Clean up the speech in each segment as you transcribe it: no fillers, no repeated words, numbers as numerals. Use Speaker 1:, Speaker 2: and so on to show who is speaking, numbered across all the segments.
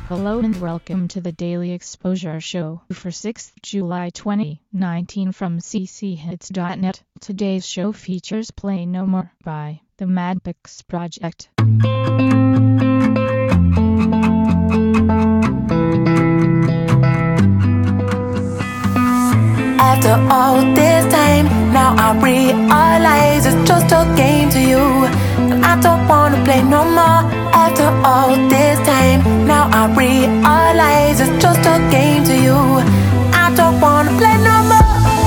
Speaker 1: Hello and welcome to the Daily Exposure Show for 6th July 2019 from cchits.net. Today's show features Play No More by the Madpix Project.
Speaker 2: After all this time, now I realize it's just a game to you, and I don't wanna play no more. After all this time, now I realize it's just a game to you. I don't wanna play no more.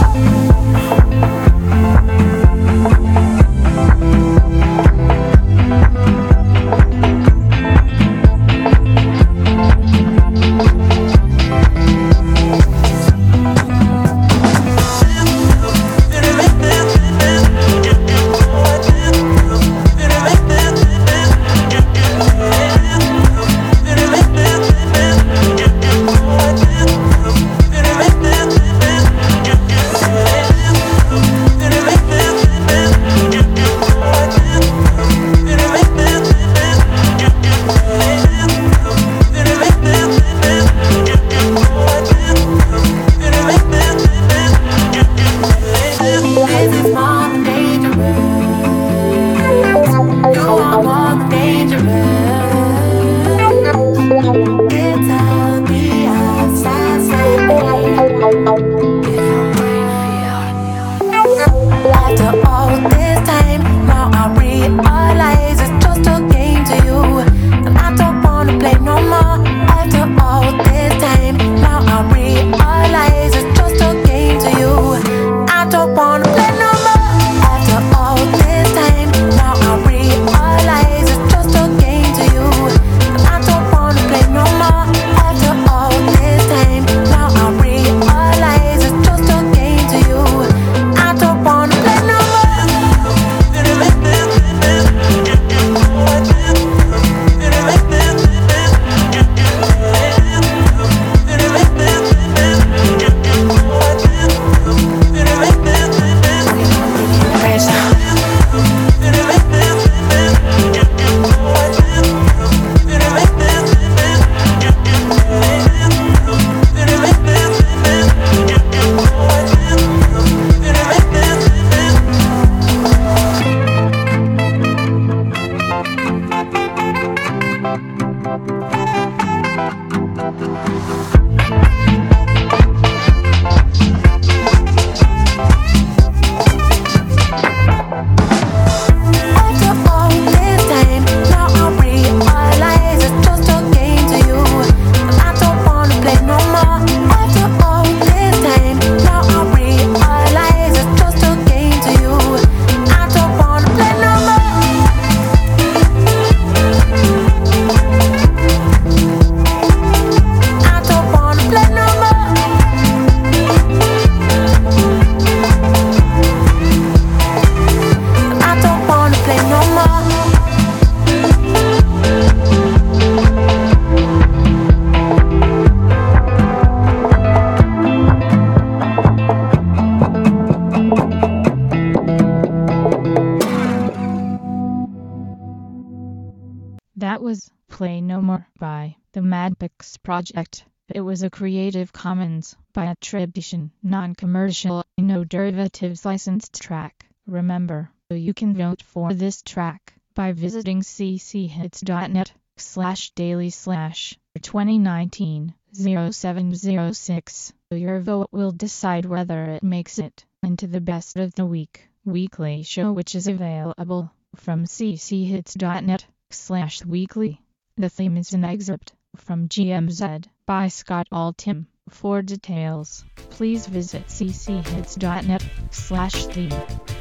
Speaker 2: After all this time, now I realize it's just a game to you, and I don't wanna play no more. After all this time, now I realize it's just a game to you. I don't wanna play no more. After all this time, now I realize it's just a game to you, and I don't wanna play no more. After all this time, now I realize it's just a game to you. I don't wanna play no more.
Speaker 1: That was Play No More by the Madpix Project. It was a Creative Commons by attribution, non-commercial, no derivatives licensed track. Remember, you can vote for this track by visiting cchits.net/daily/2019-0706. Your vote will decide whether it makes it into the Best of the Week weekly show, which is available from cchits.net/weekly. The theme is an excerpt from GMZ by Scott Altham. For details, please visit cchits.net/theme.